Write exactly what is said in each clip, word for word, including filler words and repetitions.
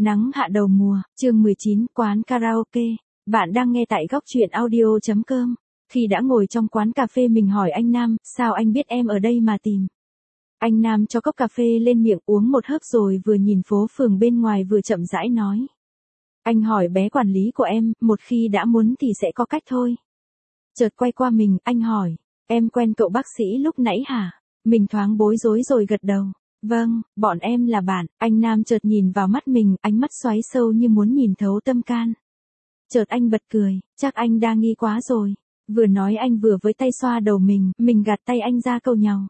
Nắng hạ đầu mùa, chương mười chín, quán karaoke. Bạn đang nghe tại góc truyện audio chấm com. Khi đã ngồi trong quán cà phê mình hỏi anh Nam, sao anh biết em ở đây mà tìm? Anh Nam cho cốc cà phê lên miệng uống một hớp rồi vừa nhìn phố phường bên ngoài vừa chậm rãi nói. Anh hỏi bé quản lý của em, một khi đã muốn thì sẽ có cách thôi. Chợt quay qua mình, anh hỏi, em quen cậu bác sĩ lúc nãy hả? Mình thoáng bối rối rồi gật đầu. Vâng, bọn em là bạn. Anh Nam chợt nhìn vào mắt mình, ánh mắt xoáy sâu như muốn nhìn thấu tâm can. Chợt anh bật cười, chắc anh đa nghi quá rồi. Vừa nói anh vừa với tay xoa đầu mình, mình gạt tay anh ra câu nhàu.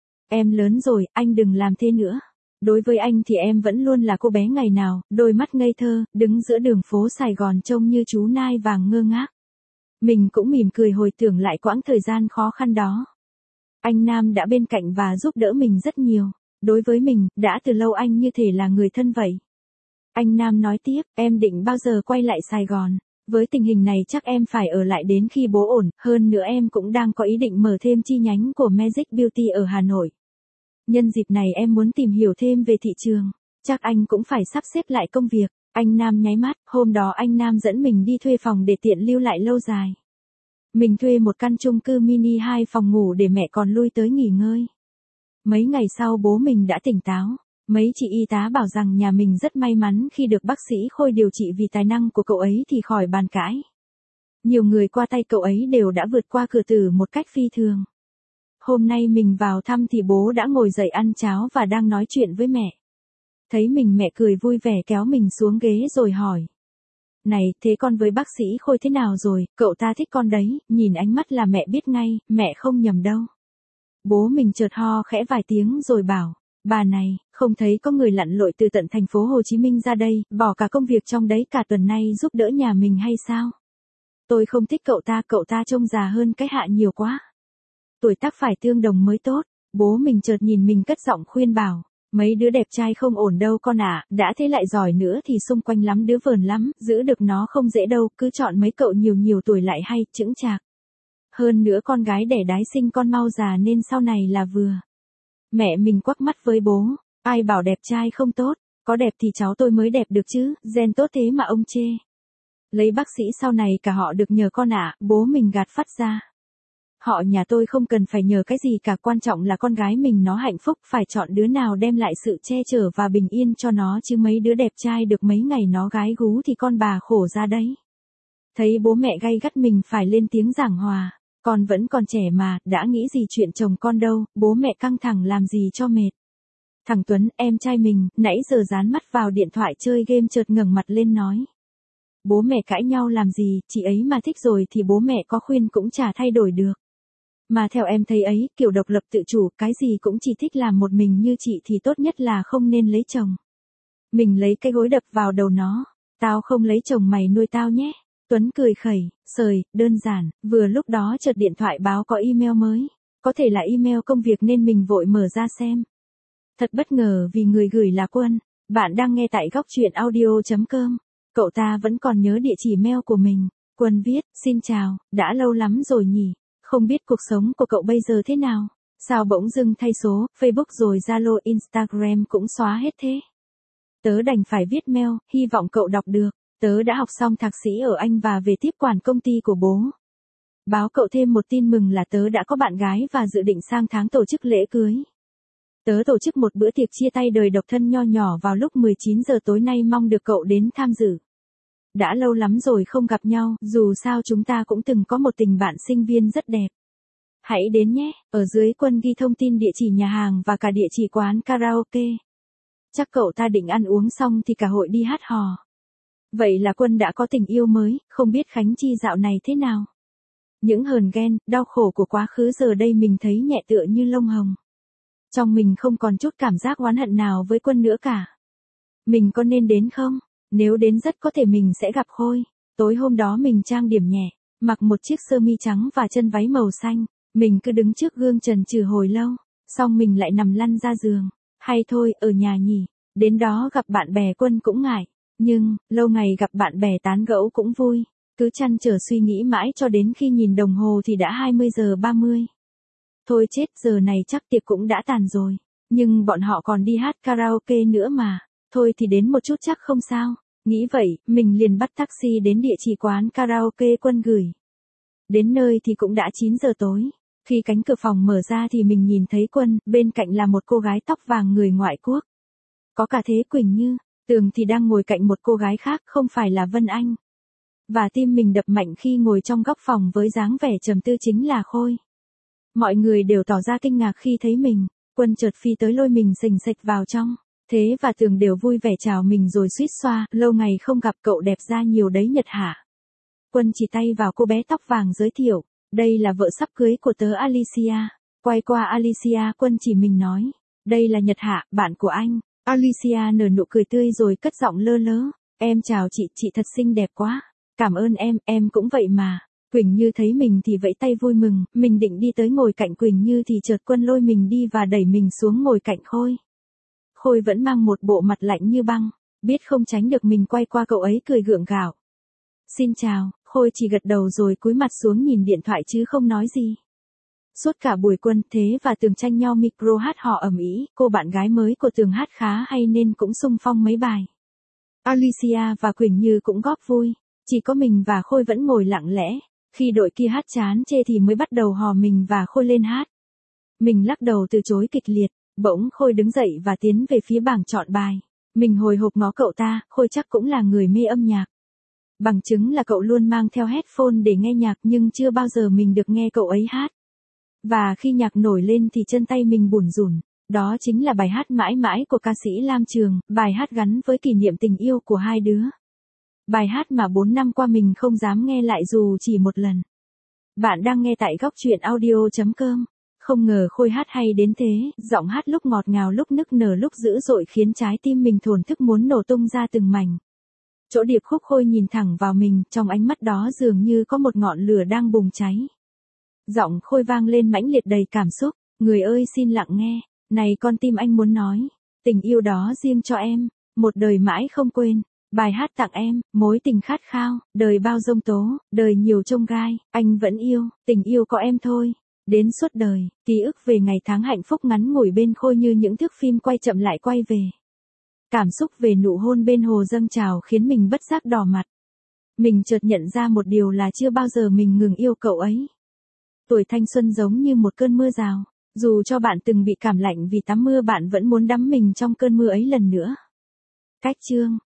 Em lớn rồi, anh đừng làm thế nữa. Đối với anh thì em vẫn luôn là cô bé ngày nào, đôi mắt ngây thơ, đứng giữa đường phố Sài Gòn trông như chú nai vàng ngơ ngác. Mình cũng mỉm cười hồi tưởng lại quãng thời gian khó khăn đó. Anh Nam đã bên cạnh và giúp đỡ mình rất nhiều. Đối với mình, đã từ lâu anh như thể là người thân vậy. Anh Nam nói tiếp, em định bao giờ quay lại Sài Gòn? Với tình hình này chắc em phải ở lại đến khi bố ổn, hơn nữa em cũng đang có ý định mở thêm chi nhánh của Magic Beauty ở Hà Nội. Nhân dịp này em muốn tìm hiểu thêm về thị trường, chắc anh cũng phải sắp xếp lại công việc. Anh Nam nháy mắt, hôm đó anh Nam dẫn mình đi thuê phòng để tiện lưu lại lâu dài. Mình thuê một căn chung cư mini hai phòng ngủ để mẹ còn lui tới nghỉ ngơi. Mấy ngày sau bố mình đã tỉnh táo, mấy chị y tá bảo rằng nhà mình rất may mắn khi được bác sĩ Khôi điều trị vì tài năng của cậu ấy thì khỏi bàn cãi. Nhiều người qua tay cậu ấy đều đã vượt qua cửa tử một cách phi thường. Hôm nay mình vào thăm thì bố đã ngồi dậy ăn cháo và đang nói chuyện với mẹ. Thấy mình mẹ cười vui vẻ kéo mình xuống ghế rồi hỏi. Này, thế con với bác sĩ Khôi thế nào rồi, cậu ta thích con đấy, nhìn ánh mắt là mẹ biết ngay, mẹ không nhầm đâu. Bố mình chợt ho khẽ vài tiếng rồi bảo, bà này, không thấy có người lặn lội từ tận thành phố Hồ Chí Minh ra đây, bỏ cả công việc trong đấy cả tuần nay giúp đỡ nhà mình hay sao? Tôi không thích cậu ta, cậu ta trông già hơn cái Hạ nhiều quá. Tuổi tác phải tương đồng mới tốt. Bố mình chợt nhìn mình cất giọng khuyên bảo, mấy đứa đẹp trai không ổn đâu con ạ, à, đã thế lại giỏi nữa thì xung quanh lắm đứa vờn lắm, giữ được nó không dễ đâu, cứ chọn mấy cậu nhiều nhiều tuổi lại hay, chững chạc. Hơn nữa con gái đẻ đái sinh con mau già nên sau này là vừa. Mẹ mình quắc mắt với bố, ai bảo đẹp trai không tốt, có đẹp thì cháu tôi mới đẹp được chứ, gen tốt thế mà ông chê. Lấy bác sĩ sau này cả họ được nhờ con ạ, à, bố mình gạt phát ra. Họ nhà tôi không cần phải nhờ cái gì cả, quan trọng là con gái mình nó hạnh phúc, phải chọn đứa nào đem lại sự che chở và bình yên cho nó chứ mấy đứa đẹp trai được mấy ngày nó gái gú thì con bà khổ ra đấy. Thấy bố mẹ gay gắt mình phải lên tiếng giảng hòa. Con vẫn còn trẻ mà, đã nghĩ gì chuyện chồng con đâu, bố mẹ căng thẳng làm gì cho mệt. Thằng Tuấn, em trai mình, nãy giờ dán mắt vào điện thoại chơi game chợt ngẩng mặt lên nói. Bố mẹ cãi nhau làm gì, chị ấy mà thích rồi thì bố mẹ có khuyên cũng chả thay đổi được. Mà theo em thấy ấy, kiểu độc lập tự chủ, cái gì cũng chỉ thích làm một mình như chị thì tốt nhất là không nên lấy chồng. Mình lấy cái gối đập vào đầu nó, tao không lấy chồng mày nuôi tao nhé. Tuấn cười khẩy, sời, đơn giản, vừa lúc đó chợt điện thoại báo có email mới. Có thể là email công việc nên mình vội mở ra xem. Thật bất ngờ vì người gửi là Quân. Bạn đang nghe tại góc truyện audio chấm com. Cậu ta vẫn còn nhớ địa chỉ mail của mình. Quân viết, xin chào, đã lâu lắm rồi nhỉ. Không biết cuộc sống của cậu bây giờ thế nào? Sao bỗng dưng thay số, Facebook rồi Zalo Instagram cũng xóa hết thế? Tớ đành phải viết mail, hy vọng cậu đọc được. Tớ đã học xong thạc sĩ ở Anh và về tiếp quản công ty của bố. Báo cậu thêm một tin mừng là tớ đã có bạn gái và dự định sang tháng tổ chức lễ cưới. Tớ tổ chức một bữa tiệc chia tay đời độc thân nho nhỏ vào lúc mười chín giờ tối nay, mong được cậu đến tham dự. Đã lâu lắm rồi không gặp nhau, dù sao chúng ta cũng từng có một tình bạn sinh viên rất đẹp. Hãy đến nhé, ở dưới Quân ghi thông tin địa chỉ nhà hàng và cả địa chỉ quán karaoke. Chắc cậu ta định ăn uống xong thì cả hội đi hát hò. Vậy là Quân đã có tình yêu mới, không biết Khánh Chi dạo này thế nào? Những hờn ghen, đau khổ của quá khứ giờ đây mình thấy nhẹ tựa như lông hồng. Trong mình không còn chút cảm giác oán hận nào với Quân nữa cả. Mình có nên đến không? Nếu đến rất có thể mình sẽ gặp Khôi. Tối hôm đó mình trang điểm nhẹ, mặc một chiếc sơ mi trắng và chân váy màu xanh. Mình cứ đứng trước gương trần trừ hồi lâu, xong mình lại nằm lăn ra giường. Hay thôi, ở nhà nhỉ, đến đó gặp bạn bè Quân cũng ngại. Nhưng, lâu ngày gặp bạn bè tán gẫu cũng vui. Cứ chăn trở suy nghĩ mãi cho đến khi nhìn đồng hồ thì đã hai mươi giờ ba mươi. Thôi chết, giờ này chắc tiệc cũng đã tàn rồi. Nhưng bọn họ còn đi hát karaoke nữa mà. thôi thì đến một chút chắc không sao. Nghĩ vậy, mình liền bắt taxi đến địa chỉ quán karaoke Quân gửi. Đến nơi thì cũng đã chín giờ tối. Khi cánh cửa phòng mở ra thì mình nhìn thấy Quân, bên cạnh là một cô gái tóc vàng người ngoại quốc. Có cả Thế Quỳnh Như, Tường thì đang ngồi cạnh một cô gái khác không phải là Vân Anh. Và tim mình đập mạnh khi ngồi trong góc phòng với dáng vẻ trầm tư chính là Khôi. Mọi người đều tỏ ra kinh ngạc khi thấy mình. Quân chợt phi tới lôi mình sình sạch vào trong. Thế và Tường đều vui vẻ chào mình rồi suýt xoa, lâu ngày không gặp cậu đẹp ra nhiều đấy Nhật hả. Quân chỉ tay vào cô bé tóc vàng giới thiệu, đây là vợ sắp cưới của tớ Alicia. Quay qua Alicia, Quân chỉ mình nói, đây là Nhật hạ, bạn của anh. Alicia nở nụ cười tươi rồi cất giọng lơ lớ, em chào chị, chị thật xinh đẹp quá. Cảm ơn em, em cũng vậy mà. Quỳnh Như thấy mình thì vẫy tay vui mừng, mình định đi tới ngồi cạnh Quỳnh Như thì chợt Quân lôi mình đi và đẩy mình xuống ngồi cạnh Khôi. Khôi vẫn mang một bộ mặt lạnh như băng, biết không tránh được mình quay qua cậu ấy cười gượng gạo. Xin chào, Khôi chỉ gật đầu rồi cúi mặt xuống nhìn điện thoại chứ không nói gì. Suốt cả buổi Quân, Thế và Tường tranh nhau micro hát hò ầm ĩ, cô bạn gái mới của Tường hát khá hay nên cũng xung phong mấy bài. Alicia và Quỳnh Như cũng góp vui, chỉ có mình và Khôi vẫn ngồi lặng lẽ, khi đội kia hát chán chê thì mới bắt đầu hò mình và Khôi lên hát. Mình lắc đầu từ chối kịch liệt, bỗng Khôi đứng dậy và tiến về phía bảng chọn bài. Mình hồi hộp ngó cậu ta, Khôi chắc cũng là người mê âm nhạc. Bằng chứng là cậu luôn mang theo headphone để nghe nhạc nhưng chưa bao giờ mình được nghe cậu ấy hát. Và khi nhạc nổi lên thì chân tay mình bủn rủn. Đó chính là bài hát Mãi Mãi của ca sĩ Lam Trường, bài hát gắn với kỷ niệm tình yêu của hai đứa. Bài hát mà bốn năm qua mình không dám nghe lại dù chỉ một lần. Bạn đang nghe tại góc truyện audio chấm com. Không ngờ Khôi hát hay đến thế, giọng hát lúc ngọt ngào lúc nức nở lúc dữ dội khiến trái tim mình thổn thức muốn nổ tung ra từng mảnh. Chỗ điệp khúc Khôi nhìn thẳng vào mình, trong ánh mắt đó dường như có một ngọn lửa đang bùng cháy. Giọng Khôi vang lên mãnh liệt đầy cảm xúc, người ơi xin lặng nghe, này con tim anh muốn nói, tình yêu đó riêng cho em, một đời mãi không quên, bài hát tặng em, mối tình khát khao, đời bao giông tố, đời nhiều chông gai, anh vẫn yêu, tình yêu có em thôi. Đến suốt đời, ký ức về ngày tháng hạnh phúc ngắn ngủi bên Khôi như những thước phim quay chậm lại quay về. Cảm xúc về nụ hôn bên hồ dâng trào khiến mình bất giác đỏ mặt. Mình chợt nhận ra một điều là chưa bao giờ mình ngừng yêu cậu ấy. Tuổi thanh xuân giống như một cơn mưa rào, dù cho bạn từng bị cảm lạnh vì tắm mưa bạn vẫn muốn đắm mình trong cơn mưa ấy lần nữa. Cách chương